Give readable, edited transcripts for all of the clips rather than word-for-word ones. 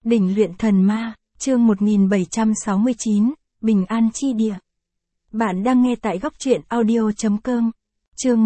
Đỉnh luyện thần ma, chương 1769, Bình an chi địa. Bạn đang nghe tại góc truyện audio.com. Chương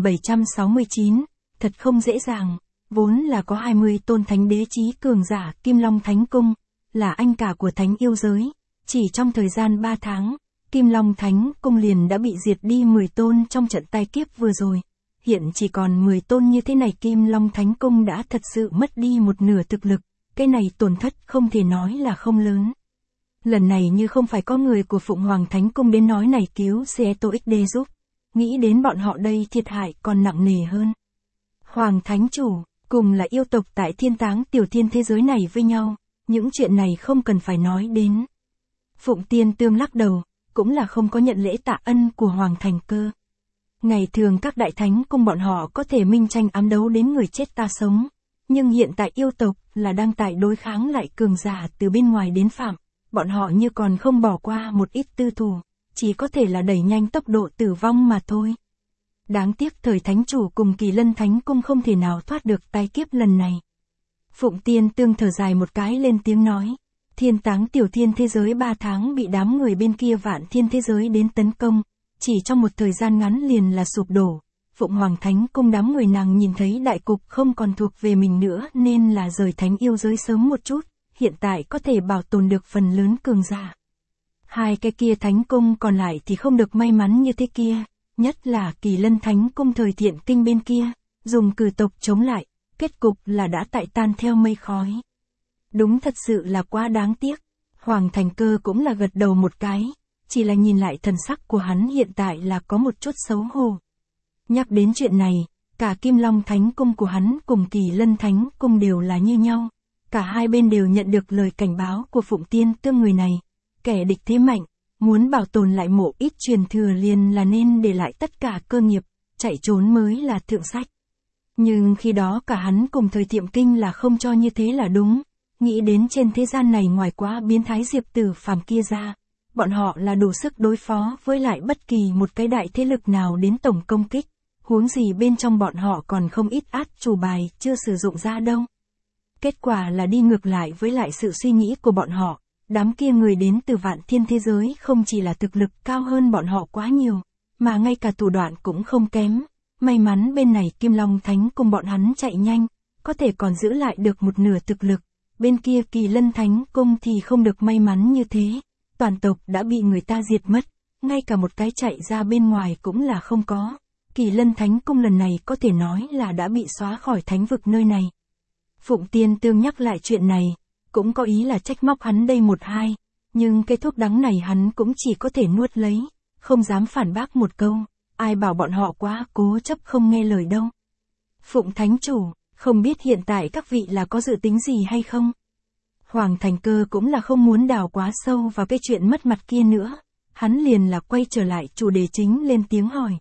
1769, thật không dễ dàng, vốn là có 20 tôn thánh đế chí cường giả Kim Long Thánh Cung, là anh cả của thánh yêu giới. Chỉ trong thời gian 3 tháng, Kim Long Thánh Cung liền đã bị diệt đi 10 tôn trong trận tai kiếp vừa rồi. Hiện chỉ còn 10 tôn như thế này, Kim Long Thánh Cung đã thật sự mất đi một nửa thực lực. Cái này tổn thất không thể nói là không lớn. Lần này như không phải có người của Phụng Hoàng Thánh Cung đến nói này cứu Seto XD giúp, nghĩ đến bọn họ đây thiệt hại còn nặng nề hơn. Hoàng Thánh Chủ, cùng là yêu tộc tại thiên táng tiểu thiên thế giới này với nhau, những chuyện này không cần phải nói đến. Phụng Tiên Tương lắc đầu, cũng là không có nhận lễ tạ ân của Hoàng Thành Cơ. Ngày thường các đại thánh cung bọn họ có thể minh tranh ám đấu đến người chết ta sống. Nhưng hiện tại yêu tộc là đang tại đối kháng lại cường giả từ bên ngoài đến phạm, bọn họ như còn không bỏ qua một ít tư thù, chỉ có thể là đẩy nhanh tốc độ tử vong mà thôi. Đáng tiếc thời thánh chủ cùng Kỳ Lân Thánh Cung không thể nào thoát được tai kiếp lần này. Phụng Tiên Tương thở dài một cái lên tiếng nói, thiên táng tiểu thiên thế giới 3 tháng bị đám người bên kia Vạn Thiên thế giới đến tấn công, chỉ trong một thời gian ngắn liền là sụp đổ. Phụng Hoàng Thánh Cung đám người nàng nhìn thấy đại cục không còn thuộc về mình nữa nên là rời thánh yêu giới sớm một chút, hiện tại có thể bảo tồn được phần lớn cường giả. Hai cái kia thánh cung còn lại thì không được may mắn như thế kia, nhất là Kỳ Lân Thánh Cung thời Thiện Kinh bên kia, dùng cử tộc chống lại, kết cục là đã tại tan theo mây khói. Đúng thật sự là quá đáng tiếc. Hoàng Thành Cơ cũng là gật đầu một cái, chỉ là nhìn lại thần sắc của hắn hiện tại là có một chút xấu hổ. Nhắc đến chuyện này, cả Kim Long Thánh Cung của hắn cùng Kỳ Lân Thánh Cung đều là như nhau. Cả hai bên đều nhận được lời cảnh báo của Phụng Tiên Tương người này. Kẻ địch thế mạnh, muốn bảo tồn lại mộ ít truyền thừa liền là nên để lại tất cả cơ nghiệp, chạy trốn mới là thượng sách. Nhưng khi đó cả hắn cùng thời Thiện Kinh là không cho như thế là đúng. Nghĩ đến trên thế gian này ngoài quá biến thái Diệp Tử Phàm kia ra, bọn họ là đủ sức đối phó với lại bất kỳ một cái đại thế lực nào đến tổng công kích. Huống gì bên trong bọn họ còn không ít át chủ bài chưa sử dụng ra đâu. Kết quả là đi ngược lại với lại sự suy nghĩ của bọn họ, đám kia người đến từ Vạn Thiên thế giới không chỉ là thực lực cao hơn bọn họ quá nhiều, mà ngay cả thủ đoạn cũng không kém. May mắn bên này Kim Long Thánh cùng bọn hắn chạy nhanh, có thể còn giữ lại được một nửa thực lực, bên kia Kỳ Lân Thánh Cung thì không được may mắn như thế, toàn tộc đã bị người ta diệt mất, ngay cả một cái chạy ra bên ngoài cũng là không có. Kỳ Lân Thánh Cung lần này có thể nói là đã bị xóa khỏi thánh vực nơi này. Phụng Tiên Tương nhắc lại chuyện này, cũng có ý là trách móc hắn đây một hai, nhưng cái thuốc đắng này hắn cũng chỉ có thể nuốt lấy, không dám phản bác một câu, ai bảo bọn họ quá cố chấp không nghe lời đâu. Phụng Thánh Chủ, không biết hiện tại các vị là có dự tính gì hay không? Hoàng Thành Cơ cũng là không muốn đào quá sâu vào cái chuyện mất mặt kia nữa, hắn liền là quay trở lại chủ đề chính lên tiếng hỏi.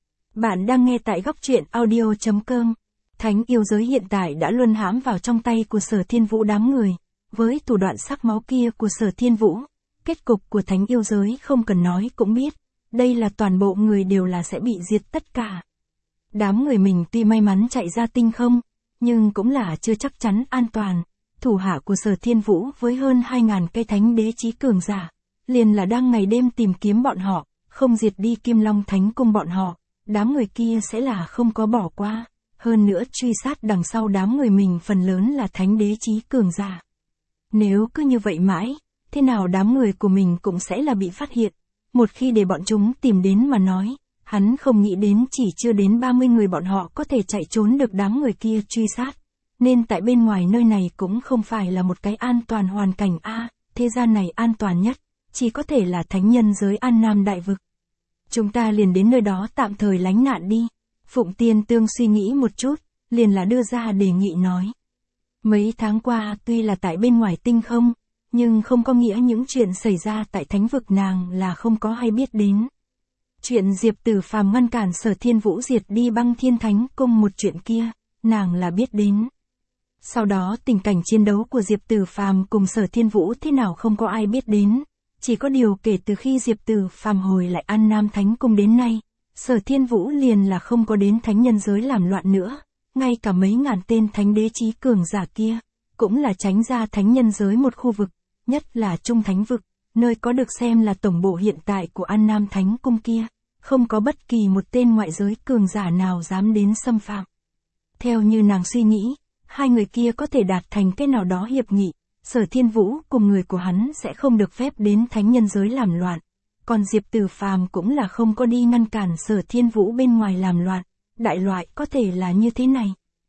Bạn đang nghe tại góc truyện audio.com. Thánh yêu giới hiện tại đã luân hãm vào trong tay của Sở Thiên Vũ đám người, với thủ đoạn sắc máu kia của Sở Thiên Vũ, kết cục của thánh yêu giới không cần nói cũng biết, đây là toàn bộ người đều là sẽ bị diệt tất cả. Đám người mình tuy may mắn chạy ra tinh không, nhưng cũng là chưa chắc chắn an toàn. Thủ hạ của Sở Thiên Vũ với hơn 2.000 cây thánh đế chí cường giả, liền là đang ngày đêm tìm kiếm bọn họ, không diệt đi Kim Long Thánh Cung bọn họ. Đám người kia sẽ là không có bỏ qua, hơn nữa truy sát đằng sau đám người mình phần lớn là thánh đế chí cường giả. Nếu cứ như vậy mãi, thế nào đám người của mình cũng sẽ là bị phát hiện. Một khi để bọn chúng tìm đến mà nói, hắn không nghĩ đến chỉ chưa đến 30 người bọn họ có thể chạy trốn được đám người kia truy sát. Nên tại bên ngoài nơi này cũng không phải là một cái an toàn hoàn cảnh thế gian này an toàn nhất, chỉ có thể là thánh nhân giới An Nam Đại Vực. Chúng ta liền đến nơi đó tạm thời lánh nạn đi. Phụng Tiên Tương suy nghĩ một chút, liền là đưa ra đề nghị nói. Mấy tháng qua tuy là tại bên ngoài tinh không, nhưng không có nghĩa những chuyện xảy ra tại thánh vực nàng là không có hay biết đến. Chuyện Diệp Tử Phàm ngăn cản Sở Thiên Vũ diệt đi Băng Thiên Thánh Cung một chuyện kia, nàng là biết đến. Sau đó tình cảnh chiến đấu của Diệp Tử Phàm cùng Sở Thiên Vũ thế nào không có ai biết đến. Chỉ có điều kể từ khi Diệp Tử Phàm hồi lại An Nam Thánh Cung đến nay, Sở Thiên Vũ liền là không có đến thánh nhân giới làm loạn nữa, ngay cả mấy ngàn tên thánh đế chí cường giả kia, cũng là tránh ra thánh nhân giới một khu vực, nhất là Trung Thánh vực, nơi có được xem là tổng bộ hiện tại của An Nam Thánh Cung kia, không có bất kỳ một tên ngoại giới cường giả nào dám đến xâm phạm. Theo như nàng suy nghĩ, hai người kia có thể đạt thành cái nào đó hiệp nghị, Sở Thiên Vũ cùng người của hắn sẽ không được phép đến thánh nhân giới làm loạn, còn Diệp Tử Phàm cũng là không có đi ngăn cản Sở Thiên Vũ bên ngoài làm loạn, đại loại có thể là như thế này.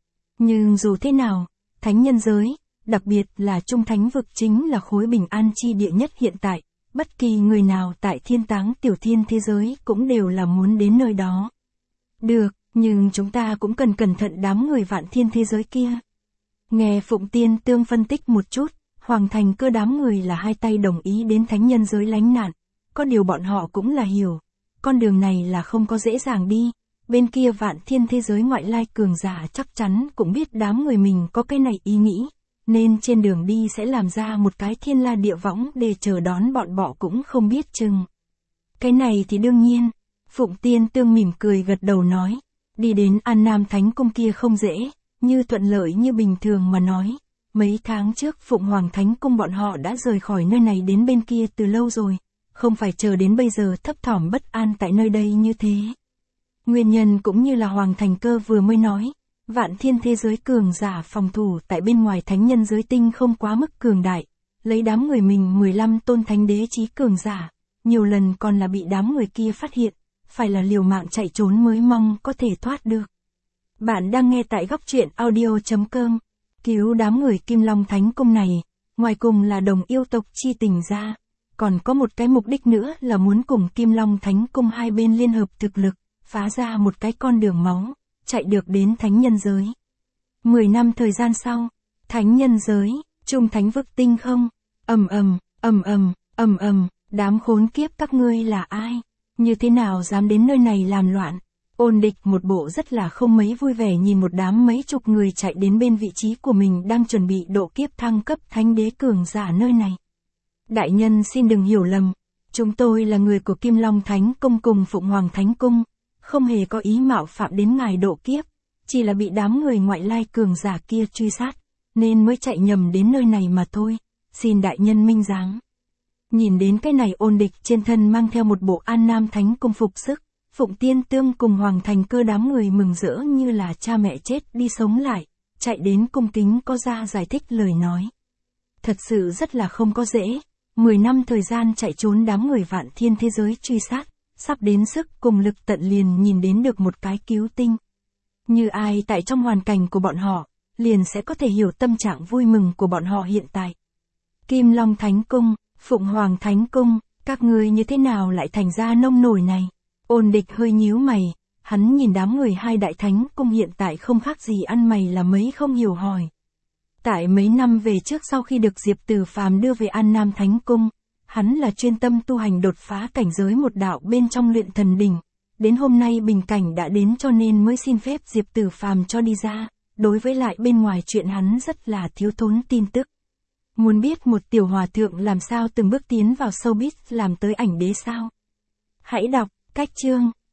Nhưng dù thế nào, thánh nhân giới, đặc biệt là Trung Thánh vực chính là khối bình an chi địa nhất hiện tại, bất kỳ người nào tại Thiên Táng Tiểu Thiên thế giới cũng đều là muốn đến nơi đó. Được, nhưng chúng ta cũng cần cẩn thận đám người Vạn Thiên thế giới kia. Nghe Phụng Tiên Tương phân tích một chút, Hoàng Thành Cơ đám người là hai tay đồng ý đến thánh nhân giới lánh nạn, có điều bọn họ cũng là hiểu, con đường này là không có dễ dàng đi, bên kia Vạn Thiên thế giới ngoại lai cường giả chắc chắn cũng biết đám người mình có cái này ý nghĩ, nên trên đường đi sẽ làm ra một cái thiên la địa võng để chờ đón bọn bọ cũng không biết chừng. Cái này thì đương nhiên, Phụng Tiên Tương mỉm cười gật đầu nói, đi đến An Nam Thánh Cung kia không dễ, như thuận lợi như bình thường mà nói. Mấy tháng trước Phụng Hoàng Thánh Cung bọn họ đã rời khỏi nơi này đến bên kia từ lâu rồi, không phải chờ đến bây giờ thấp thỏm bất an tại nơi đây như thế. Nguyên nhân cũng như là Hoàng Thành Cơ vừa mới nói, Vạn Thiên thế giới cường giả phòng thủ tại bên ngoài thánh nhân giới tinh không quá mức cường đại, lấy đám người mình 15 tôn thánh đế chí cường giả, nhiều lần còn là bị đám người kia phát hiện, phải là liều mạng chạy trốn mới mong có thể thoát được. Bạn đang nghe tại góc truyện audio.com. Cứu đám người Kim Long Thánh Cung này, ngoài cùng là đồng yêu tộc chi tình ra, còn có một cái mục đích nữa là muốn cùng Kim Long Thánh Cung hai bên liên hợp thực lực, phá ra một cái con đường máu, chạy được đến thánh nhân giới. 10 năm thời gian sau, thánh nhân giới, Trung Thánh vực tinh không, đám khốn kiếp các ngươi là ai? Như thế nào dám đến nơi này làm loạn? Ôn Địch một bộ rất là không mấy vui vẻ nhìn một đám mấy chục người chạy đến bên vị trí của mình đang chuẩn bị độ kiếp thăng cấp thánh đế cường giả nơi này. Đại nhân xin đừng hiểu lầm, chúng tôi là người của Kim Long Thánh Cung cùng Phụng Hoàng Thánh Cung, không hề có ý mạo phạm đến ngài độ kiếp, chỉ là bị đám người ngoại lai cường giả kia truy sát, nên mới chạy nhầm đến nơi này mà thôi, xin đại nhân minh giáng. Nhìn đến cái này Ôn Địch trên thân mang theo một bộ An Nam Thánh Cung phục sức, Phụng Tiên Tương cùng Hoàng Thành Cơ đám người mừng rỡ như là cha mẹ chết đi sống lại, chạy đến cung kính có ra giải thích lời nói. Thật sự rất là không có dễ, 10 năm thời gian chạy trốn đám người Vạn Thiên thế giới truy sát, sắp đến sức cùng lực tận liền nhìn đến được một cái cứu tinh. Như ai tại trong hoàn cảnh của bọn họ, liền sẽ có thể hiểu tâm trạng vui mừng của bọn họ hiện tại. Kim Long Thánh Cung, Phụng Hoàng Thánh Cung, các ngươi như thế nào lại thành ra nông nổi này? Ôn Địch hơi nhíu mày, hắn nhìn đám người hai đại thánh cung hiện tại không khác gì ăn mày là mấy không hiểu hỏi. Tại mấy năm về trước sau khi được Diệp Tử Phàm đưa về An Nam Thánh Cung, hắn là chuyên tâm tu hành đột phá cảnh giới một đạo bên trong luyện thần đỉnh, đến hôm nay bình cảnh đã đến cho nên mới xin phép Diệp Tử Phàm cho đi ra, đối với lại bên ngoài chuyện hắn rất là thiếu thốn tin tức. Muốn biết một tiểu hòa thượng làm sao từng bước tiến vào showbiz làm tới ảnh đế sao? Hãy đọc cách chương